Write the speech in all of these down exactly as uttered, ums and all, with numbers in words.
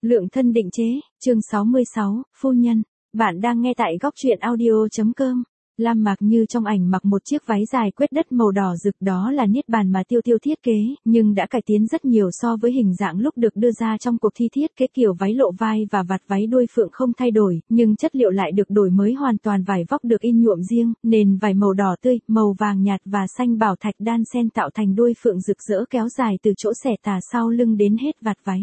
Lượng thân định chế, chương sáu mươi sáu, phu nhân. Bạn đang nghe tại góc truyện audio.com. Lam Mạc Như trong ảnh mặc một chiếc váy dài quét đất màu đỏ rực, đó là niết bàn mà Tiêu Tiêu thiết kế, nhưng đã cải tiến rất nhiều so với hình dạng lúc được đưa ra trong cuộc thi thiết kế. Kiểu váy lộ vai và vạt váy đuôi phượng không thay đổi, nhưng chất liệu lại được đổi mới hoàn toàn. Vải vóc được in nhuộm riêng, nền vải màu đỏ tươi, màu vàng nhạt và xanh bảo thạch đan xen tạo thành đuôi phượng rực rỡ kéo dài từ chỗ xẻ tà sau lưng đến hết vạt váy.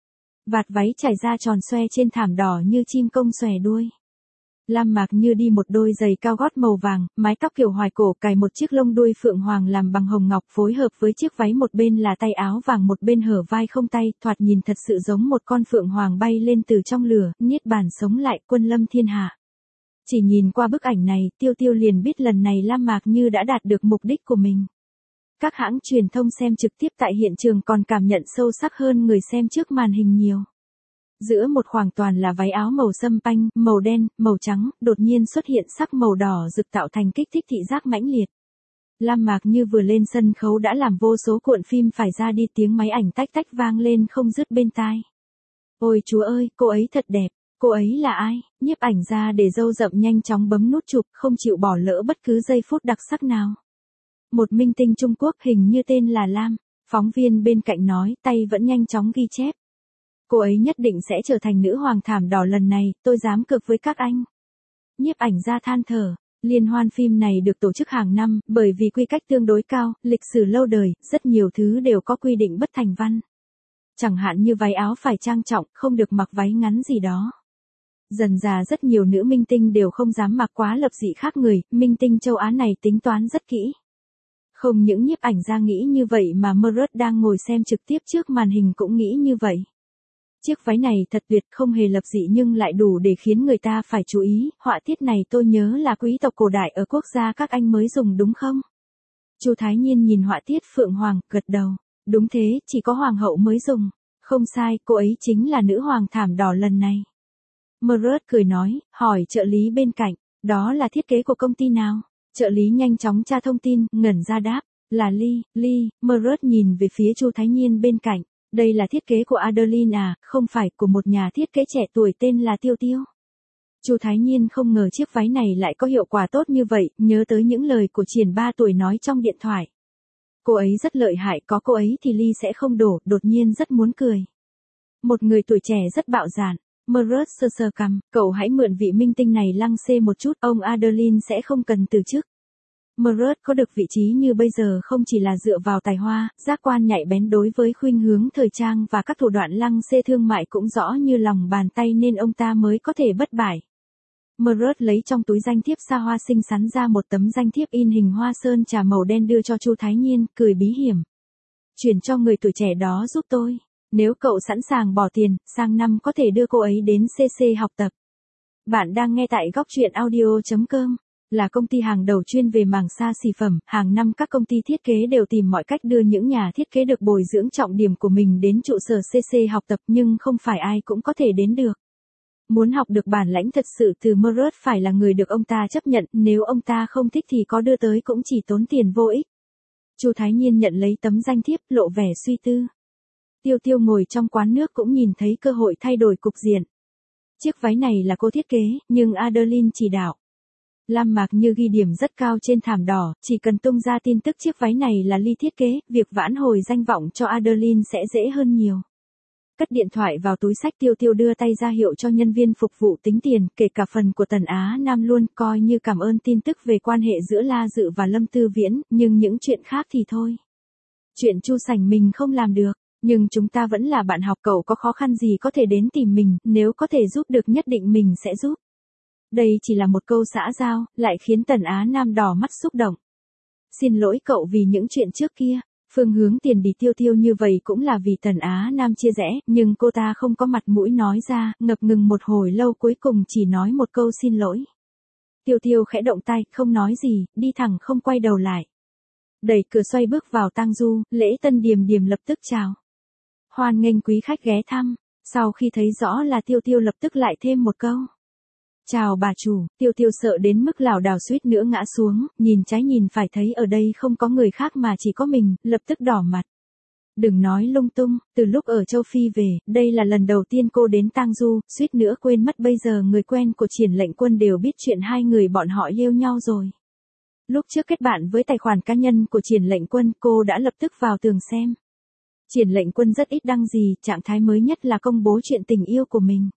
Vạt váy trải ra tròn xoe trên thảm đỏ như chim công xòe đuôi. Lam Mạc Như đi một đôi giày cao gót màu vàng, mái tóc kiểu hoài cổ, cài một chiếc lông đuôi phượng hoàng làm bằng hồng ngọc phối hợp với chiếc váy, một bên là tay áo vàng một bên hở vai không tay, thoạt nhìn thật sự giống một con phượng hoàng bay lên từ trong lửa, niết bàn sống lại, quân lâm thiên hạ. Chỉ nhìn qua bức ảnh này, Tiêu Tiêu liền biết lần này Lam Mạc Như đã đạt được mục đích của mình. Các hãng truyền thông xem trực tiếp tại hiện trường còn cảm nhận sâu sắc hơn người xem trước màn hình nhiều. Giữa một khoảng toàn là váy áo màu sâm panh, màu đen, màu trắng, đột nhiên xuất hiện sắc màu đỏ rực tạo thành kích thích thị giác mãnh liệt. Lam Mạc Như vừa lên sân khấu đã làm vô số cuộn phim phải ra đi, tiếng máy ảnh tách tách vang lên không dứt bên tai. Ôi Chúa ơi, cô ấy thật đẹp, cô ấy là ai? Nhiếp ảnh ra để râu rậm nhanh chóng bấm nút chụp, không chịu bỏ lỡ bất cứ giây phút đặc sắc nào. Một minh tinh Trung Quốc hình như tên là Lam, phóng viên bên cạnh nói, tay vẫn nhanh chóng ghi chép. Cô ấy nhất định sẽ trở thành nữ hoàng thảm đỏ lần này, tôi dám cược với các anh. Nhiếp ảnh ra than thở, liên hoan phim này được tổ chức hàng năm, bởi vì quy cách tương đối cao, lịch sử lâu đời, rất nhiều thứ đều có quy định bất thành văn. Chẳng hạn như váy áo phải trang trọng, không được mặc váy ngắn gì đó. Dần dà rất nhiều nữ minh tinh đều không dám mặc quá lập dị khác người, minh tinh châu Á này tính toán rất kỹ. Không những nhiếp ảnh ra nghĩ như vậy mà Merut đang ngồi xem trực tiếp trước màn hình cũng nghĩ như vậy. Chiếc váy này thật tuyệt, không hề lập dị nhưng lại đủ để khiến người ta phải chú ý, họa tiết này tôi nhớ là quý tộc cổ đại ở quốc gia các anh mới dùng đúng không? Chu Thái Nhiên nhìn họa tiết phượng hoàng, gật đầu, đúng thế, chỉ có hoàng hậu mới dùng, không sai, cô ấy chính là nữ hoàng thảm đỏ lần này. Merut cười nói, hỏi trợ lý bên cạnh, đó là thiết kế của công ty nào? Trợ lý nhanh chóng tra thông tin, ngẩn ra đáp, là Ly, Ly. Merut nhìn về phía Chu Thái Nhiên bên cạnh. Đây là thiết kế của Adeline à, không phải của một nhà thiết kế trẻ tuổi tên là Tiêu Tiêu. Chu Thái Nhiên không ngờ chiếc váy này lại có hiệu quả tốt như vậy, nhớ tới những lời của Triển ba tuổi nói trong điện thoại. Cô ấy rất lợi hại, có cô ấy thì ly sẽ không đổ, đột nhiên rất muốn cười. Một người tuổi trẻ rất bạo dạn. Merut sơ sơ cằm, cậu hãy mượn vị minh tinh này lăng xê một chút, ông Adeline sẽ không cần từ chức. Merut có được vị trí như bây giờ không chỉ là dựa vào tài hoa, giác quan nhạy bén đối với khuynh hướng thời trang và các thủ đoạn lăng xê thương mại cũng rõ như lòng bàn tay nên ông ta mới có thể bất bại. Merut lấy trong túi danh thiếp xa hoa xinh xắn ra một tấm danh thiếp in hình hoa sơn trà màu đen đưa cho Chu Thái Nhiên, cười bí hiểm. Chuyển cho người tuổi trẻ đó giúp tôi. Nếu cậu sẵn sàng bỏ tiền, sang năm có thể đưa cô ấy đến xê xê học tập. Bạn đang nghe tại góc truyện audio.com. Là công ty hàng đầu chuyên về mảng xa xỉ phẩm, hàng năm các công ty thiết kế đều tìm mọi cách đưa những nhà thiết kế được bồi dưỡng trọng điểm của mình đến trụ sở xê xê học tập nhưng không phải ai cũng có thể đến được. Muốn học được bản lãnh thật sự từ Merut phải là người được ông ta chấp nhận, nếu ông ta không thích thì có đưa tới cũng chỉ tốn tiền vô ích. Chu Thái Nhiên nhận lấy tấm danh thiếp, lộ vẻ suy tư. Tiêu Tiêu ngồi trong quán nước cũng nhìn thấy cơ hội thay đổi cục diện. Chiếc váy này là cô thiết kế, nhưng Adeline chỉ đạo. Lam Mạc Như ghi điểm rất cao trên thảm đỏ, chỉ cần tung ra tin tức chiếc váy này là Ly thiết kế, việc vãn hồi danh vọng cho Adeline sẽ dễ hơn nhiều. Cất điện thoại vào túi xách, Tiêu Tiêu đưa tay ra hiệu cho nhân viên phục vụ tính tiền, kể cả phần của Tần Á Nam luôn, coi như cảm ơn tin tức về quan hệ giữa La Dự và Lâm Tư Viễn, nhưng những chuyện khác thì thôi. Chuyện Chu Sảnh mình không làm được, nhưng chúng ta vẫn là bạn học, cậu có khó khăn gì có thể đến tìm mình, nếu có thể giúp được nhất định mình sẽ giúp. Đây chỉ là một câu xã giao, lại khiến Tần Á Nam đỏ mắt xúc động. Xin lỗi cậu vì những chuyện trước kia, phương hướng tiền đi Tiêu Tiêu như vậy cũng là vì Tần Á Nam chia rẽ, nhưng cô ta không có mặt mũi nói ra, ngập ngừng một hồi lâu cuối cùng chỉ nói một câu xin lỗi. Tiêu Tiêu khẽ động tay, không nói gì, đi thẳng không quay đầu lại. Đẩy cửa xoay bước vào tang du, Lễ Tân Điềm Điềm lập tức chào. Hoan nghênh quý khách ghé thăm, sau khi thấy rõ là Tiêu Tiêu lập tức lại thêm một câu. Chào bà chủ. Tiêu Tiêu sợ đến mức lảo đảo suýt nữa ngã xuống, nhìn trái nhìn phải thấy ở đây không có người khác mà chỉ có mình, lập tức đỏ mặt. Đừng nói lung tung, từ lúc ở châu Phi về, đây là lần đầu tiên cô đến Tang Du, suýt nữa quên mất bây giờ người quen của Triển Lệnh Quân đều biết chuyện hai người bọn họ yêu nhau rồi. Lúc trước kết bạn với tài khoản cá nhân của Triển Lệnh Quân, cô đã lập tức vào tường xem. Triển Lệnh Quân rất ít đăng gì, trạng thái mới nhất là công bố chuyện tình yêu của mình.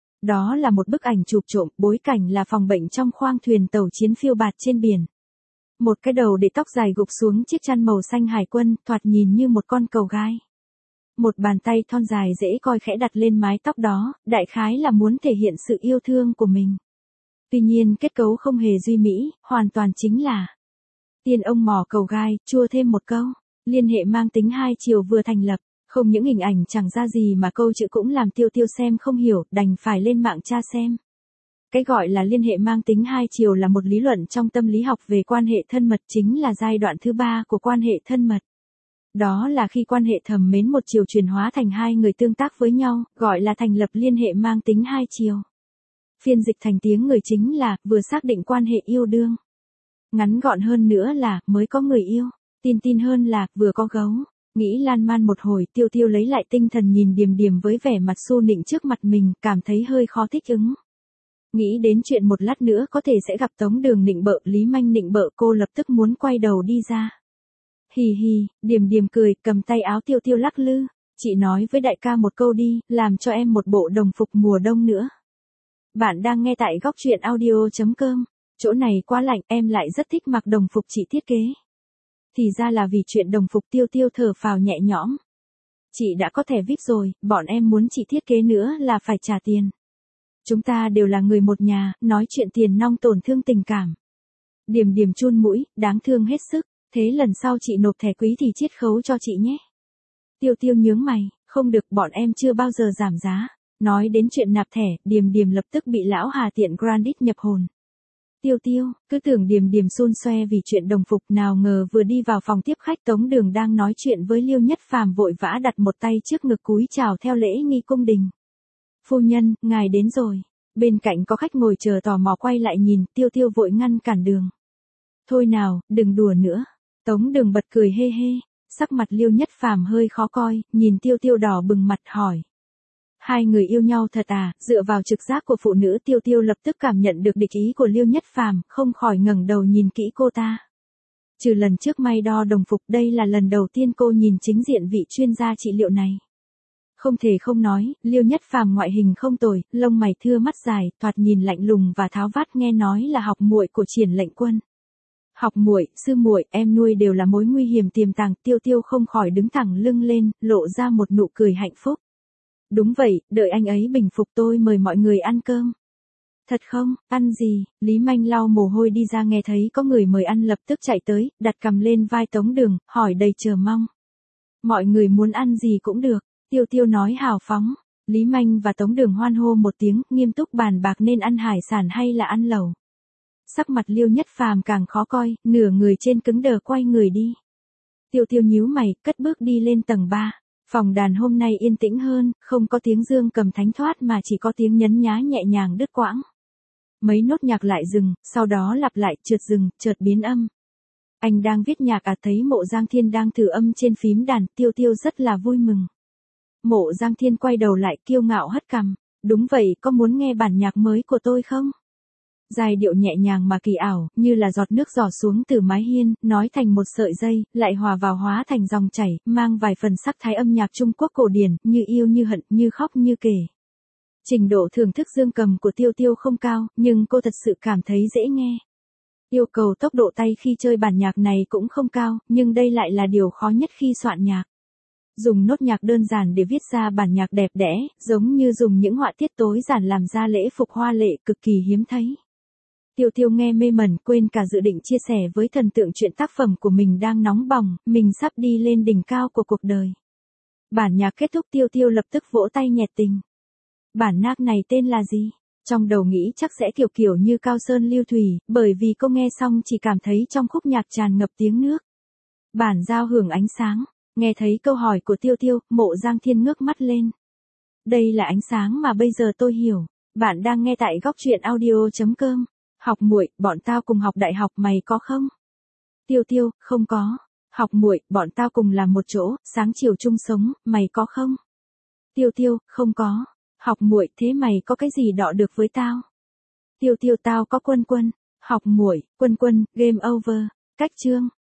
Đó là một bức ảnh chụp trộm, bối cảnh là phòng bệnh trong khoang thuyền tàu chiến phiêu bạt trên biển. Một cái đầu để tóc dài gục xuống chiếc chăn màu xanh hải quân, thoạt nhìn như một con cầu gai. Một bàn tay thon dài dễ coi khẽ đặt lên mái tóc đó, đại khái là muốn thể hiện sự yêu thương của mình. Tuy nhiên kết cấu không hề duy mỹ, hoàn toàn chính là tiên ông mò cầu gai, chua thêm một câu. Liên hệ mang tính hai chiều vừa thành lập, không những hình ảnh chẳng ra gì mà câu chữ cũng làm Tiêu Tiêu xem không hiểu, đành phải lên mạng tra xem. Cái gọi là liên hệ mang tính hai chiều là một lý luận trong tâm lý học về quan hệ thân mật, chính là giai đoạn thứ ba của quan hệ thân mật. Đó là khi quan hệ thầm mến một chiều chuyển hóa thành hai người tương tác với nhau, gọi là thành lập liên hệ mang tính hai chiều. Phiên dịch thành tiếng người chính là, vừa xác định quan hệ yêu đương. Ngắn gọn hơn nữa là, mới có người yêu. Tin tin hơn là, vừa có gấu. Nghĩ lan man một hồi, Tiêu Tiêu lấy lại tinh thần nhìn Điềm Điềm với vẻ mặt su nịnh trước mặt mình, cảm thấy hơi khó thích ứng. Nghĩ đến chuyện một lát nữa có thể sẽ gặp Tống Đường nịnh bợ, Lý Manh nịnh bợ, cô lập tức muốn quay đầu đi ra. Hì hì, Điềm Điềm cười, cầm tay áo Tiêu Tiêu lắc lư. Chị nói với đại ca một câu đi, làm cho em một bộ đồng phục mùa đông nữa. Bạn đang nghe tại góc truyện audio chấm com. Chỗ này quá lạnh, em lại rất thích mặc đồng phục chị thiết kế. Thì ra là vì chuyện đồng phục. Tiêu Tiêu thở phào nhẹ nhõm. Chị đã có thẻ vi ai pi rồi, bọn em muốn chị thiết kế nữa là phải trả tiền. Chúng ta đều là người một nhà, nói chuyện tiền nong tổn thương tình cảm. Điềm Điềm chun mũi, đáng thương hết sức, thế lần sau chị nộp thẻ quý thì chiết khấu cho chị nhé. Tiêu Tiêu nhướng mày, không được, bọn em chưa bao giờ giảm giá. Nói đến chuyện nạp thẻ, Điềm Điềm lập tức bị lão Hà tiện Grandit nhập hồn. Tiêu Tiêu, cứ tưởng Điềm Điềm xun xoe vì chuyện đồng phục, nào ngờ vừa đi vào phòng tiếp khách Tống Đường đang nói chuyện với Liêu Nhất Phàm vội vã đặt một tay trước ngực cúi chào theo lễ nghi cung đình. Phu nhân, ngài đến rồi. Bên cạnh có khách ngồi chờ tò mò quay lại nhìn, Tiêu Tiêu vội ngăn cản đường. Thôi nào, đừng đùa nữa. Tống Đường bật cười hê hê, sắc mặt Liêu Nhất Phàm hơi khó coi, nhìn Tiêu Tiêu đỏ bừng mặt hỏi. Hai người yêu nhau thật à? Dựa vào trực giác của phụ nữ, Tiêu Tiêu lập tức cảm nhận được địch ý của Liêu Nhất Phàm, không khỏi ngẩng đầu nhìn kỹ cô ta. Trừ lần trước may đo đồng phục, đây là lần đầu tiên cô nhìn chính diện vị chuyên gia trị liệu này. Không thể không nói, Liêu Nhất Phàm ngoại hình không tồi, lông mày thưa mắt dài, thoạt nhìn lạnh lùng và tháo vát, nghe nói là học muội của Triển Lệnh Quân. Học muội, sư muội, em nuôi đều là mối nguy hiểm tiềm tàng. Tiêu Tiêu không khỏi đứng thẳng lưng lên, lộ ra một nụ cười hạnh phúc. Đúng vậy, đợi anh ấy bình phục tôi mời mọi người ăn cơm. Thật không, ăn gì? Lý Manh lau mồ hôi đi ra, nghe thấy có người mời ăn lập tức chạy tới, đặt cằm lên vai Tống Đường, hỏi đầy chờ mong. Mọi người muốn ăn gì cũng được, Tiêu Tiêu nói hào phóng. Lý Manh và Tống Đường hoan hô một tiếng, nghiêm túc bàn bạc nên ăn hải sản hay là ăn lẩu. Sắc mặt Liêu Nhất Phàm càng khó coi, nửa người trên cứng đờ quay người đi. Tiêu Tiêu nhíu mày, cất bước đi lên tầng ba. Phòng đàn hôm nay yên tĩnh hơn, không có tiếng dương cầm thánh thoát mà chỉ có tiếng nhấn nhá nhẹ nhàng đứt quãng. Mấy nốt nhạc lại dừng, sau đó lặp lại, chợt dừng, chợt biến âm. Anh đang viết nhạc à? Thấy Mộ Giang Thiên đang thử âm trên phím đàn, Tiêu Tiêu rất là vui mừng. Mộ Giang Thiên quay đầu lại kiêu ngạo hất cằm. Đúng vậy, có muốn nghe bản nhạc mới của tôi không? Giai điệu nhẹ nhàng mà kỳ ảo, như là giọt nước giỏ xuống từ mái hiên, nói thành một sợi dây, lại hòa vào hóa thành dòng chảy, mang vài phần sắc thái âm nhạc Trung Quốc cổ điển, như yêu như hận, như khóc như kể. Trình độ thưởng thức dương cầm của Tiêu Tiêu không cao, nhưng cô thật sự cảm thấy dễ nghe. Yêu cầu tốc độ tay khi chơi bản nhạc này cũng không cao, nhưng đây lại là điều khó nhất khi soạn nhạc. Dùng nốt nhạc đơn giản để viết ra bản nhạc đẹp đẽ, giống như dùng những họa tiết tối giản làm ra lễ phục hoa lệ, cực kỳ hiếm thấy. Tiêu Tiêu nghe mê mẩn, quên cả dự định chia sẻ với thần tượng chuyện tác phẩm của mình đang nóng bỏng, mình sắp đi lên đỉnh cao của cuộc đời. Bản nhạc kết thúc, Tiêu Tiêu lập tức vỗ tay nhẹt tình. Bản nhạc này tên là gì? Trong đầu nghĩ chắc sẽ kiểu kiểu như Cao Sơn Lưu Thủy, bởi vì cô nghe xong chỉ cảm thấy trong khúc nhạc tràn ngập tiếng nước. Bản giao hưởng ánh sáng. Nghe thấy câu hỏi của Tiêu Tiêu, Mộ Giang Thiên ngước mắt lên. Đây là ánh sáng mà bây giờ tôi hiểu. Bạn đang nghe tại góc truyện audio chấm com. Học muội, bọn tao cùng học đại học, mày có không? Tiêu Tiêu, không có. Học muội, bọn tao cùng làm một chỗ, sáng chiều chung sống, mày có không? Tiêu Tiêu, không có. Học muội, thế mày có cái gì đọ được với tao? Tiêu Tiêu, tao có Quân Quân. Học muội, Quân Quân, game over. Cách chương.